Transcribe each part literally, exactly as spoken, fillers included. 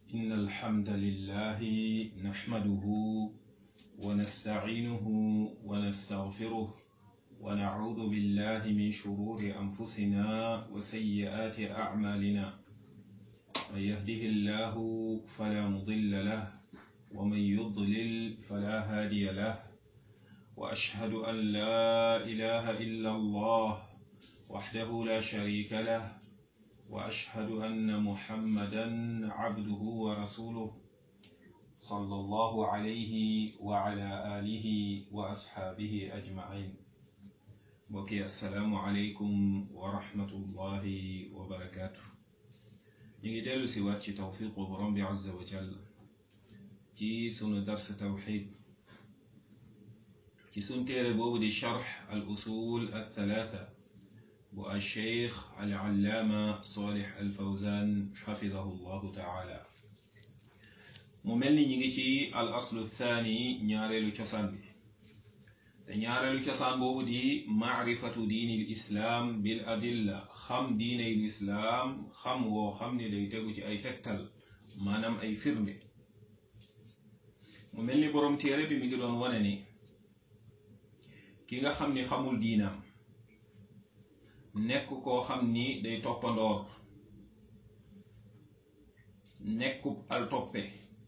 إن الحمد لله نحمده ونستعينه ونستغفره ونعوذ بالله من شرور أنفسنا وسيئات أعمالنا من يهده الله فلا مضل له ومن يضلل فلا هادي له وأشهد أن لا إله إلا الله وحده لا شريك له وأشهد أن محمدا عبده ورسوله صلى الله عليه وعلى آله وأصحابه أجمعين. بكي السلام عليكم ورحمة الله وبركاته. نجدل سوات توفيق برب عز وجل تي سن درس توحيد تي سن تيربو دي شرح الأصول الثلاثة والشيخ العلامة صالح الفوزان حفظه الله تعالى. مملني نيجي الأصل الثاني نيارلو تشان بي نيارلو تشان بوبو دي معرفة دين الإسلام بالأدلة خم دين الإسلام خم و خم ني داي تيغو تي اي تكتال مانام اي فيرمي. مملني بروم تيري بي ميغي دون واناني كيغا خامني خامول دينام nekk koo xam ni day toppandoor nekkub al toppe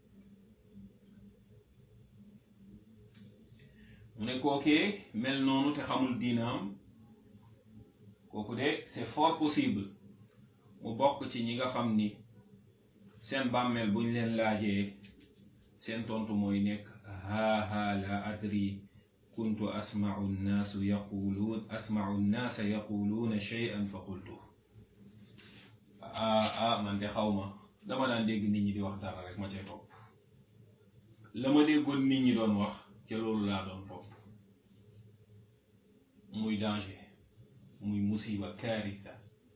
mu ne kookee mel noonu te xamul diinaam kooku de c'est fort possible mu bokk ci ñi nga xam ni seen bàmmeel buñ leen laajee seen tontu mooy nekk haa haa la adri كنت أسمع الناس يقولون أسمع الناس يقولون شيئا فقلته آه آه من دي خاوما dama daan dégg nit ñi di wax dara rek ma cay topp la ma déggoon nit ñi doon wax ca loolu laa doon topp muy danger muy musiba kaarisa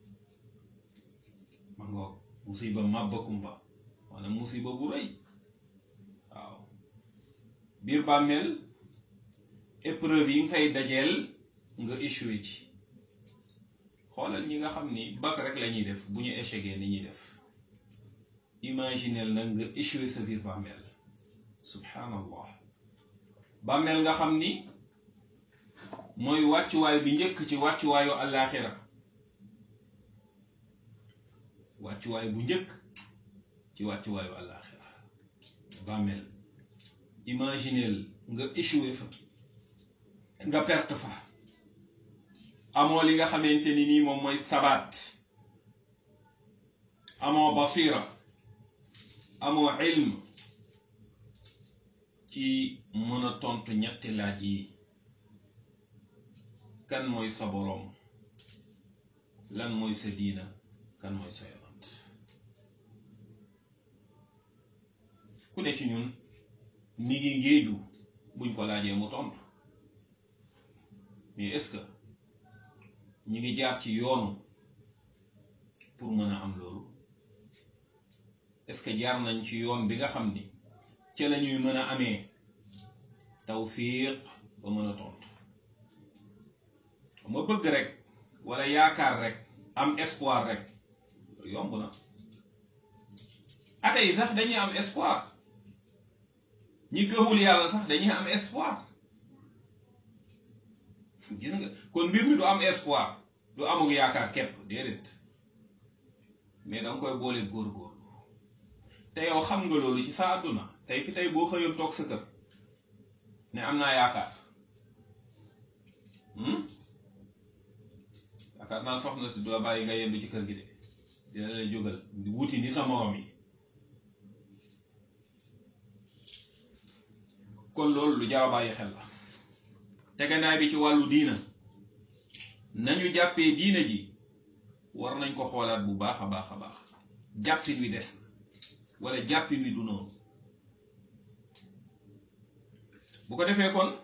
ma ngoog musiba mabba kumba wala musiba bu rëy waaw biir bàmmeel épreuve yi nga fay dajeel nga échoué ci xoolal ñi nga xam ni bac rek la ñuy def bu ñu échecgee ni ñuy def imaginel nag nga échoué sa biir bàmmeel subhanallah bàmmeel nga xam ni mooy wàccuwaay bi njëkk ci wàccuwaayu àllaaxira wàccuwaay bu njëkk ci wàccuwaayu àllaaxira bàmmeel imaginel nga échoué fa nga perte fa amoo li nga xamante ni nii moom mooy sabaat amoo basira amoo ilm ci mën a tontu ñetti laaj yi kan mooy sa boroom lan mooy sa diina kan mooy sa yonent ku ne ci ñun mi ngi ngéeju buñ ko laajee mu tontu mais est-ce que ñi ngi jaar ci yoonu pour mën a am loolu est-ce que jaar nañ ci yoon bi nga xam ni ca la ñuy mën a amee tawfiq ba mën a tontu ma bëgg rek wala yaakaar rek am espoir rek yomb na ate yi sax dañuy am espoir ñi gëmul yàlla sax dañuy am espoir gis nga kon mbir mi du am espoir du amug yaakaar képp déedéet mais danga koy boole góorgóorlu te yow xam nga loolu ci sa àdduna tey fi tey boo xëyoon toog sa kër ne am naa yaakaar yaakaar naa soxna si doo bàyyi nga yendu ci kër gi de dina la jógal wuti ni sa morom yi kon loolu lu jar a bàyyi xel la tegandaay bi ci wàllu diina nañu jàppee diina ji war nañ ko xoolaat bu baax a baax a baax jàppin wi des wala jàppin wi du noonu bu ko defee kon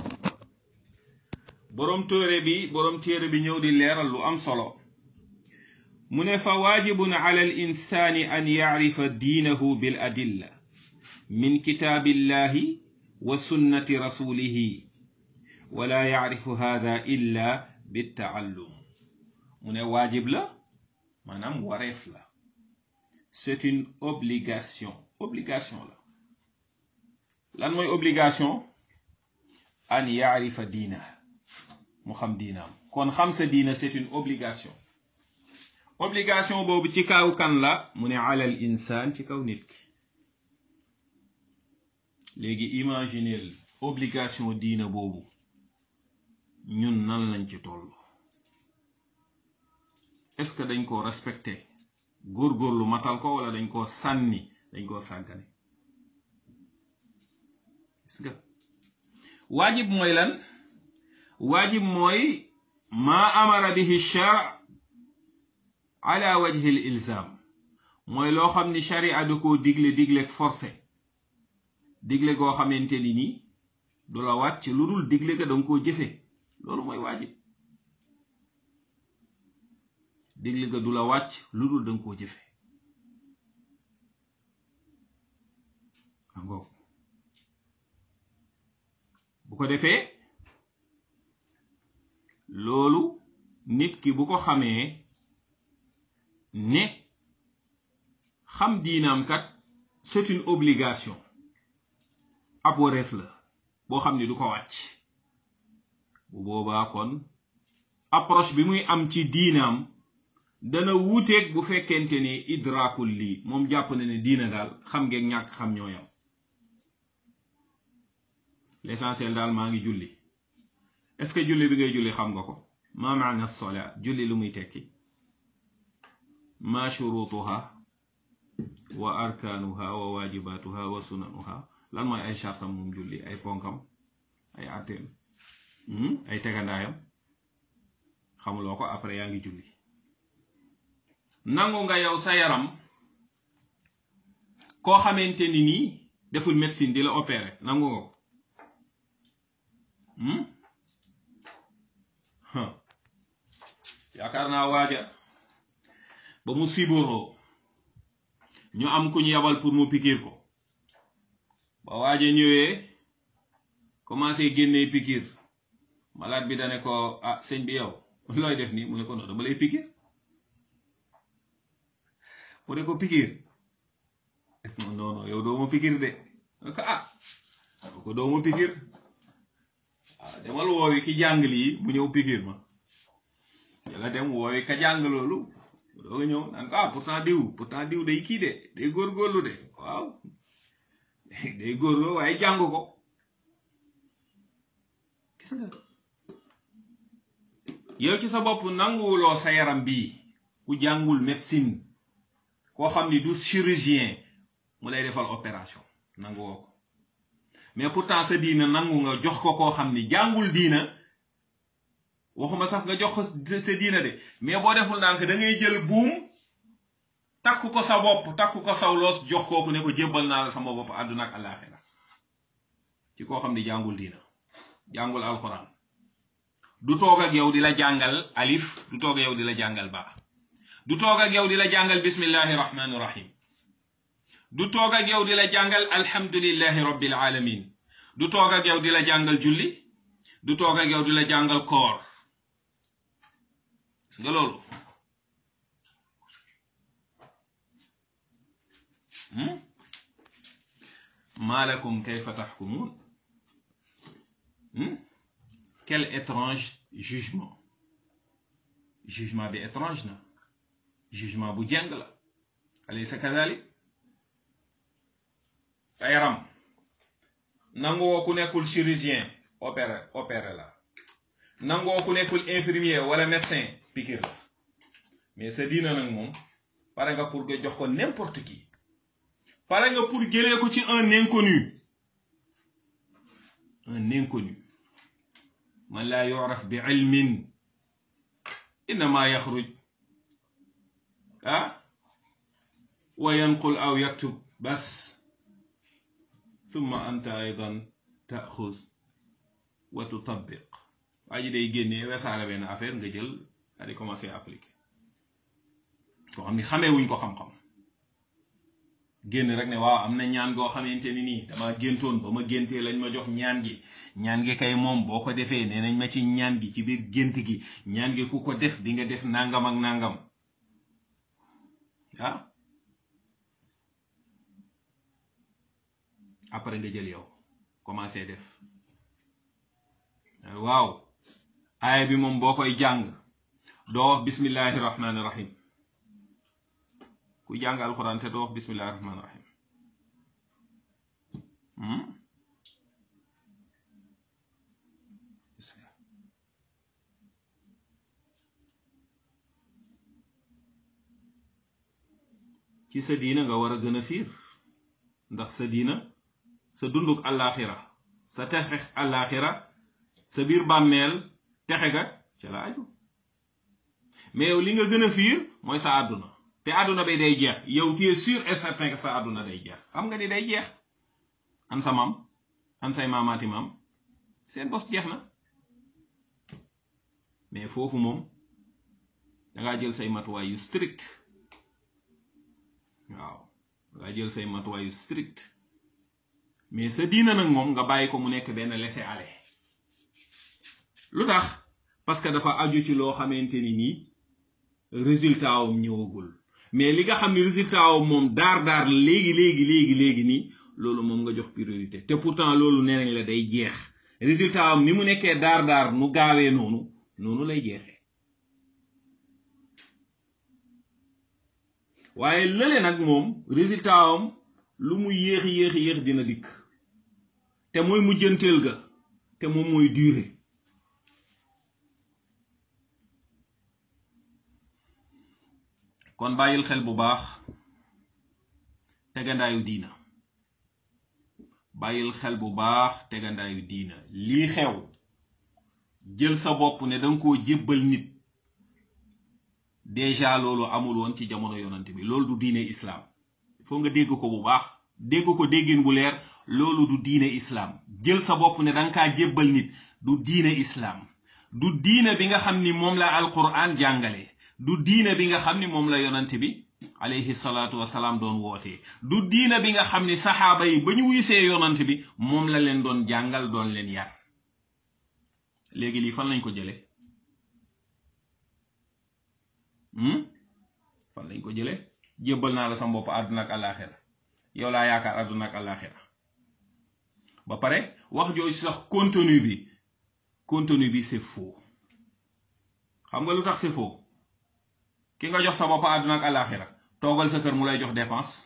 boroom téere bi boroom téere bi ñëw di leeral lu am solo mu ne fa waajibun ala al insaani an yacrifa diinahu bil adilla min kitaabillahi wa sunnati rasulihi wala yacrifu hada illa bittaallum mu ne waajib la maanaam wareef la c'est une obligation obligation la lan mooy obligation an yaarifa diina mu xam diinaam kon xam sa diina c'est une obligation obligation boobu ci kaw kan la mu ne alal insaan ci kaw nit ki léegi imagineel obligation diina boobu ñun nan lañ ci toll est-ce que dañ ko respecté góorgóorlu matal ko wala dañ ko sànni dañ ko sàggane gis nga waajib mooy lan waajib mooy maa amara bihi shar ala wajhi al ilzam mooy loo xam ni sharia da koo digle digle forcé digle goo xamante ni nii du la wàcc lu dul digle ga danga koo jëfe loolu mooy waajib digle ga du la wàcc lu dul danga koo jëfe angoo bu ko defee loolu nit ki bu ko xamee ne xam diinaam kat c'est une obligation ab wareef la boo xam ni du ko wàcc bu boobaa kon approche bi muy am ci diinaam dana wuuteeg bu fekkente ne idrakul lii moom jàpp na ne diina daal xam ngeen ñàkk xam ñooyam l'essentiel daal maa ngi julli est-ce que julli bi ngay julli xam nga ko ma maana as-salat julli lu muy tekki ma shurutuha wa arkanuha wa wajibatuha wa sunanuha lan mooy ay chartam moom julli ay ponkam ay atteem ay tegandaayam xamuloo ko après yaa ngi julli nangu nga yow sa yaram koo xamante ni nii deful médecine di la opérer nangu nga ko yaakaar naa waaja ba mu siboroo ñu am ku ñu yabal pour mu pikiir ko ba waaja ñëwee commencé génnee pikiir malade bi dane ko ah sëñ bi yow looy def nii mu ne ko non dama lay pikiir mu ne ko pikiir non non yow doo ma pikiir de ko ah ko doo ma pikiir ah demal woowi ki jàng lii mu ñëw pikiir ma yàlla dem woowi ka jàng loolu doo nga ñëw naan ko ah pourtant diw pourtant diw day kii de day góorgóorlu de waaw day góorgóorlu waaye jàng ko gis nga yow ci sa bopp nanguwuloo sa yaram bii ku jàngul médecine koo xam ni du chirurgien mu lay defal opération nanguwoo ko mais pourtant sa diina nangu nga jox ko koo xam ni jàngul diina waxuma sax nga jox ko sa diina de mais boo deful ndànk da ngay jël buum takk ko sa bopp takk ko saw loos jox kooku ne ko jébbal naa la sama bopp àdduna ak àllaaxira ci koo xam ni jàngul diina jàngul alxuraan du toog ak yow di la jàngal alif du toog ak yow di la jàngal baa du toog ak yow di la jàngal bismillahi rahmani rahim du toog ak yow di la jàngal alhamdulillahi rabbil alamin du toog ak yow di la jàngal julli du toog ak yow di la jàngal koor gis nga loolu ma lakum kayfa tahkumun quel étrange jugement jugement bi étrange na jugement bu jeng la alaysa kadhalik sa yaram nangoo ku nekkul chirurgien opéré opéré la nangoo ku nekkul infirmier wala médecin piqûre la mais sa diina nag moom pare nga pour nga jox ko n'importe qui pare nga pour jëlee ko ci un inconnu un inconnu man laa yu'raf bi ilmin innama yaxruj ah wa yanqul aw yaktub bas summa anta aydan taaxud wa tutabiq waa ji day génnee wesaare benn affaire nga jël daa di commencer appliquer koo xam ni xamee wuñ ko xam-xam génn rek ne waaw am na ñaan goo xamante ni nii dama géntoon ba ma géntee lañ ma jox ñaan gi ñaan gi kay moom boo ko defee nee nañ ma ci ñaan gi ci biir gént gi ñaan gi ku ko def di nga def nangam ak nangam ah après nga jël yow commencé def waaw aaya bi moom boo koy jàng doo wax bismillahi rahmani rahim ku jàng alquran te doo wax bismillahi rahmani rahim ci sa diina nga war a gën a fiir ndax sa diina sa dunduk àllaaxira sa texe àllaaxira sa biir bàmmeel texe ga ca la aju mais yow li nga gën a fiir mooy sa àdduna te àdduna bay day jeex yow tu es sûr et certain que sa àdduna day jeex xam nga ni day jeex an sa maam an say maamaati maam seen bos jeex na mais foofu moom dangaa jël say matuwaay yu strict waaw dangaa jël say matuwaay yu strict mais sa diina nag moom nga bàyyi ko mu nekk benn laisser-aller lu tax parce que dafa aju ci loo xamante ni nii résultat am ñëwagul mais li nga xam ne résultat am moom daar daar léegi léegi léegi léegi nii loolu moom nga jox priorité te pourtant loolu nee nañ la day jeex résultat am ni mu nekkee daar daar nu gaawee noonu noonu lay jeexee waaye lële nag moom résultat am lu mu yéexi yéexi yéex dina dikk te mooy mujjanteel ga te moom mooy durée kon bàyyil xel bu baax tegandaayu diina bàyyil xel bu baax tegandaayu diina lii xew jël sa bopp ne danga koo jébbal nit déjà loolu amul woon ci jamono yonante bi loolu du diine islam foo nga dégg ko bu baax dégg ko déggin bu leer loolu du diine islam jël sa bopp ne danga kaa jébbal nit du diine islam du diine bi nga xam ni moom la alquran jàngale du diine bi nga xam ni moom la yonante bi alayhi salaatu wasalaam doon wootee du diine bi nga xam ni saxaaba yi ba ñu wisee yonante bi moom la leen doon jàngal doon leen yar léegi lii fan lañ ko jële fan lañ ko jële jébbal naa la sa bopp àdduna ak àllaaxira yow laa yaakaar àdduna ak àllaaxira ba pare wax jooju sax contenu bi contenu bi c'est faux xam nga lu tax c'est faux ki nga jox sa bopp àdduna ak àllaaxira toogal sa kër mu lay jox dépense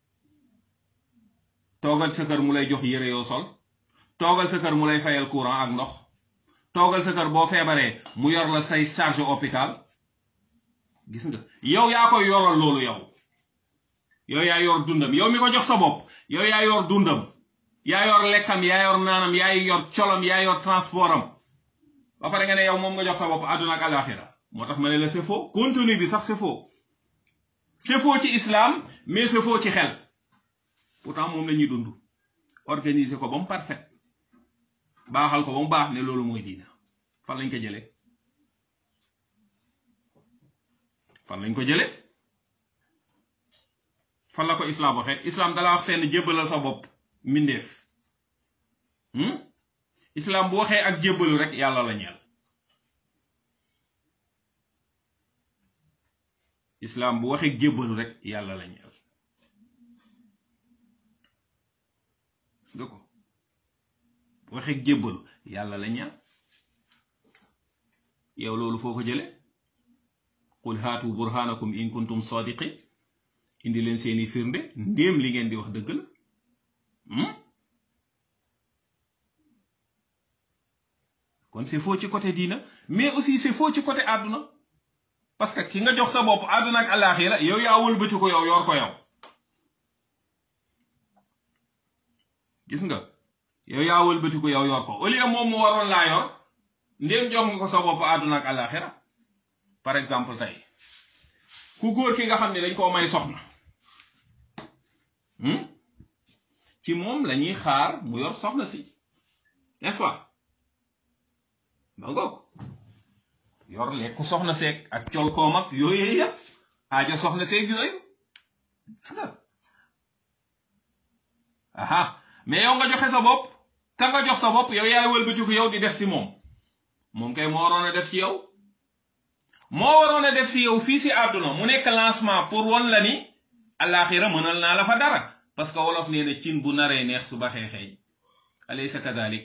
toogal sa kër mu lay jox yére yoo sol toogal sa kër mu lay fayal courant ak ndox toogal sa kër boo feebaree mu yor la say charge hôpital gis nga yow yaa koy yoral loolu yow yow yaa yor dundam yow mi ko jox sa bopp yow yaa yor dundam yaa yor lekkam yaa yor naanam yaa yor colam yaa yor transportam ba pare nga ne yow moom nga jox sa bopp àdduna ak àllaaxira moo tax ma ne la c'est faux contenu bi sax c'est faux c'est faux ci islam mais c'est faux ci xel pourtant moom la ñuy dund organiser ko ba mu parfait baaxal ko ba mu baax ne loolu mooy diina fan lañ ko jëlee fan lañ ko jëlee fan la ko islam waxee islam dala wax fenn jébbalal sa bopp mbindeef islam bu waxee ak jébbalu rek yàlla la ñeel islam bu waxee jébbalu rek yàlla la ñeel gis nga ko bu waxee jébbalu yàlla la ñeel yow loolu foo ko jële qul haatu burhanakum in kuntum sadiqin indi leen seeni firnde ndéem li ngeen di wax dëgg la kon c'est faux ci côté diina mais aussi c'est faux ci côté àdduna parce que ki nga jox sa bopp àdduna ak àllaaxira yow yaa wëlbati ko yow yor ko yow gis nga yow yaa wëlbati ko yow yor ko au lieu moom mu waroon laa yor ndéem jox nga ko sa bopp àdduna ak àllaaxira par exemple tey ku góor ki nga xam ne dañ koo may soxna ci moom lañuy xaar mu yor soxna si n'est-ce pas ba ngoog yor lekku soxna seeg ak col koom ak yooyu yëpp aajo soxna seeg yooyu gis nga aha mais yow nga joxe sa bopp ka nga jox sa bopp yow yaay wëlbatiku yow di def si moom moom kay moo waroon a def ci yow moo waroon a def si yow fii si àdduna mu nekk lancement pour won la ni àllaaxira mënal naa la fa dara parce que wolof nee na cin bu naree neex su baxee xeeñ alaysa kadalik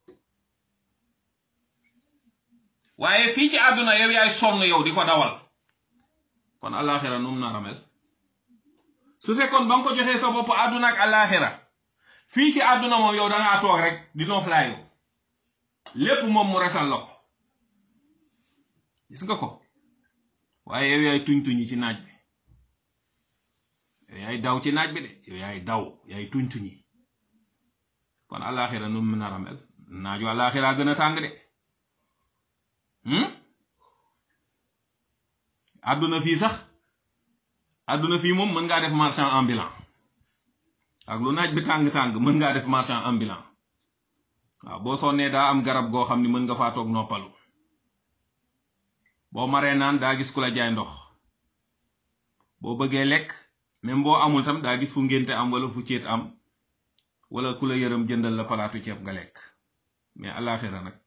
waaye fii ci àdduna yow yaay sonn yow di ko dawal kon alaxira num nar a mel su fekkoon ba nga ko joxee sa bopp àdduna ak alaxira fii ci àdduna moom yow da ngaa toog rek di nooflaayu lépp moom mu resal la ko gis nga ko waaye yow yaay tuñ tuñi ci naaj bi yow yaay daw ci naaj bi de yow yaay daw yaay tuñ tuñi kon alaxira num nar a mel naaju alaxira gën a tàng de àdduna fii sax àdduna fii moom mën ngaa def marchand ambulant ak lu naaj bi tàng-tàng mën ngaa def marchand ambulant waaw boo sonnee daa am garab goo xam ni mën nga faa toog noppalu boo maree naan daa gis ku la jaay ndox boo bëggee lekk même boo amul tam daa gis fu ngénte am wala fu céet am wala ku la yërëm jëndal la palaatu ceeb nga lekk mais àllaaxira nag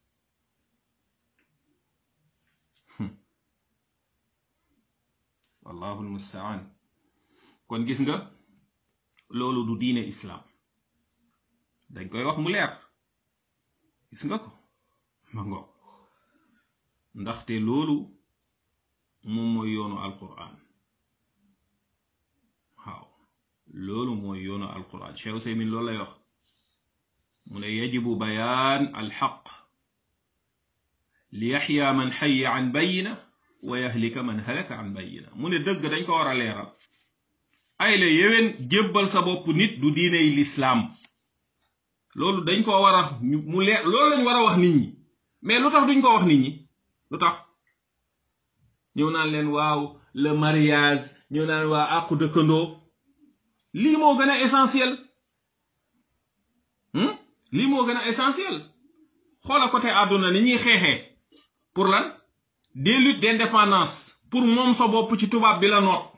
wallahu almustaan kon gis nga loolu du diine islam dañ koy wax mu leer gis nga ko ma ngo ndaxte loolu moom mooy yoonu alquran waaw loolu mooy yoonu alquran Cheikh Useymin loolu lay wax mu ne yajibu bayaan alxaq li yaxya man xayya an bayina wa yahlika man halaka an bayina mu ne dëgg dañ ko war a leeral ay la yéwén jébbal sa bopp nit du diiney lislaam loolu dañ ko war a mu leer loolu lañ war a wax nit ñi mais lu tax duñ ko wax nit ñi lu tax ñëw naan leen waaw le mariage ñëw naan waa àqu dëkkandoo lii moo gën a essentiel lii moo gën a essentiel xoola côté àdduna ni ñuy xeexee pour lan des luttes d'indépendance pour moom sa bopp ci tubaab bi la noot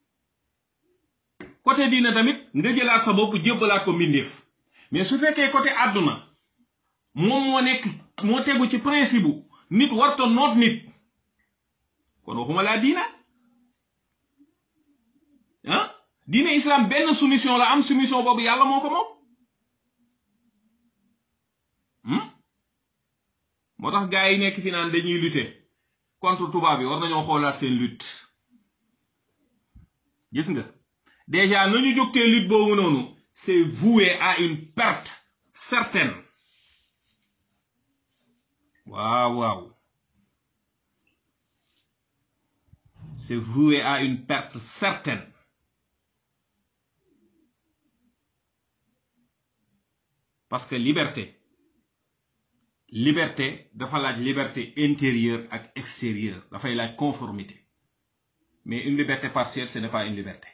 côté diina tamit nga jëlaat sa bopp jébbalaat ko mbindeef mais su fekkee côté àdduna moom moo nekk moo tegu ci principe bu nit warta noot nit kon waxuma laa diina ah diina islam benn soumission la am soumission boobu yàlla moo ko moom moo tax gars yi nekk fi naan dañuy lutter contre tubaab yi war nañoo xoolaat seen lutte gis nga déjà nañu jógtee lutte boobu noonu c'est voué à une perte certaine waaw waaw c'est voué à une perte certaine parce que liberté liberté dafa laaj liberté intérieure ak extérieure dafay laaj conformité mais une liberté partielle ce n'est pas une liberté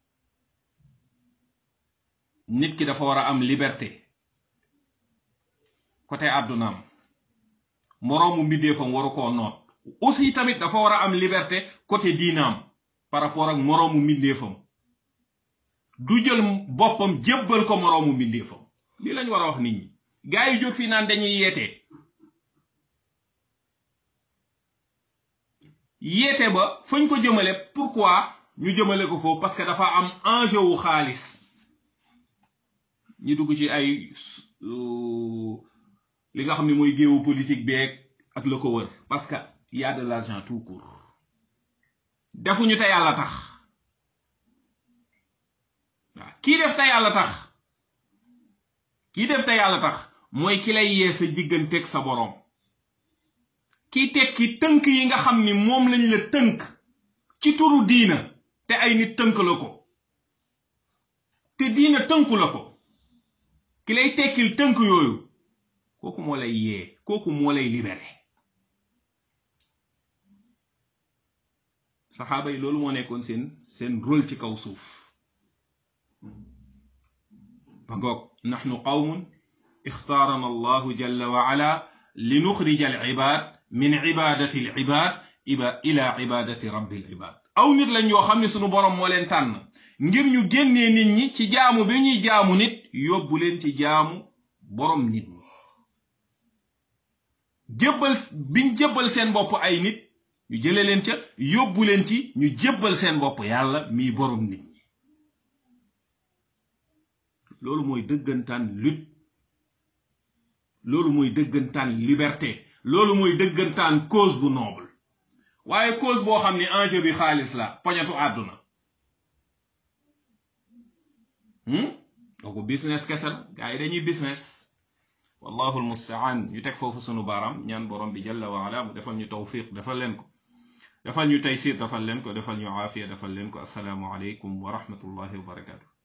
nit ki dafa war a am liberté côté àddunaam moroomu mbindeefam waru koo noot aussi tamit dafa war a am liberté côté diinaam par rapport ak moroomu mbindeefam du jël boppam jébbal ko moroomu mbindeefam lii lañ war a wax nit ñi gaa yi jóg fii naan dañuy yeete yeete ba fañ ko jëmale pourquoi ñu jëmale ko foofu parce que dafa am enjeu wu xaalis ñu dugg ci ay li nga xam ne mooy géewu politique beeg ak la ko wër parce que y a de l'argent tout court defuñu te yàlla tax waaw kii def te yàlla tax kii def te yàlla tax mooy ki lay yee sa digganteeg sa boroom kii tekki tënk yi nga xam ni moom lañ la tënk ci turu diina te ay nit tënk la ko te diina tënku la ko ki lay tekkil tënk yooyu kooku moo lay yee kooku moo lay libéré saxaaba yi loolu moo nekkoon seen seen rôle ci kaw suuf ba ngoog nahnu qawmun ixtaarana allahu jalla wa ala li nuxrija al ibad min ibadati al ibad ila ibadati rabbil ibad aw nit lañ yoo xam ne sunu borom moo leen tànn ngir ñu génnee nit ñi ci jaamu bi ñuy jaamu nit yóbbu leen ci jaamu borom nit ñi jébbal biñ jébbal seen bopp ay nit ñu jële leen ca yóbbu leen ci ñu jébbal seen bopp yàlla mii borom nit ñi loolu mooy dëggantaan lutte loolu mooy dëggantaan liberté loolu mooy dëggantaan cause bu noble waaye cause boo xam ni enjeu bi xaalis la poñatu àdduna kooku business kese la gaa yi dañuy business wallahu almustaan ñu teg foofu sunu baaraam ñaan borom bi jalla wa ala mu defal ñu tawfiq defal leen ko defal ñu taysir defal leen ko defal ñu aafiya defal leen ko assalaamu aleykum wa rahmatullahi wa barakatuh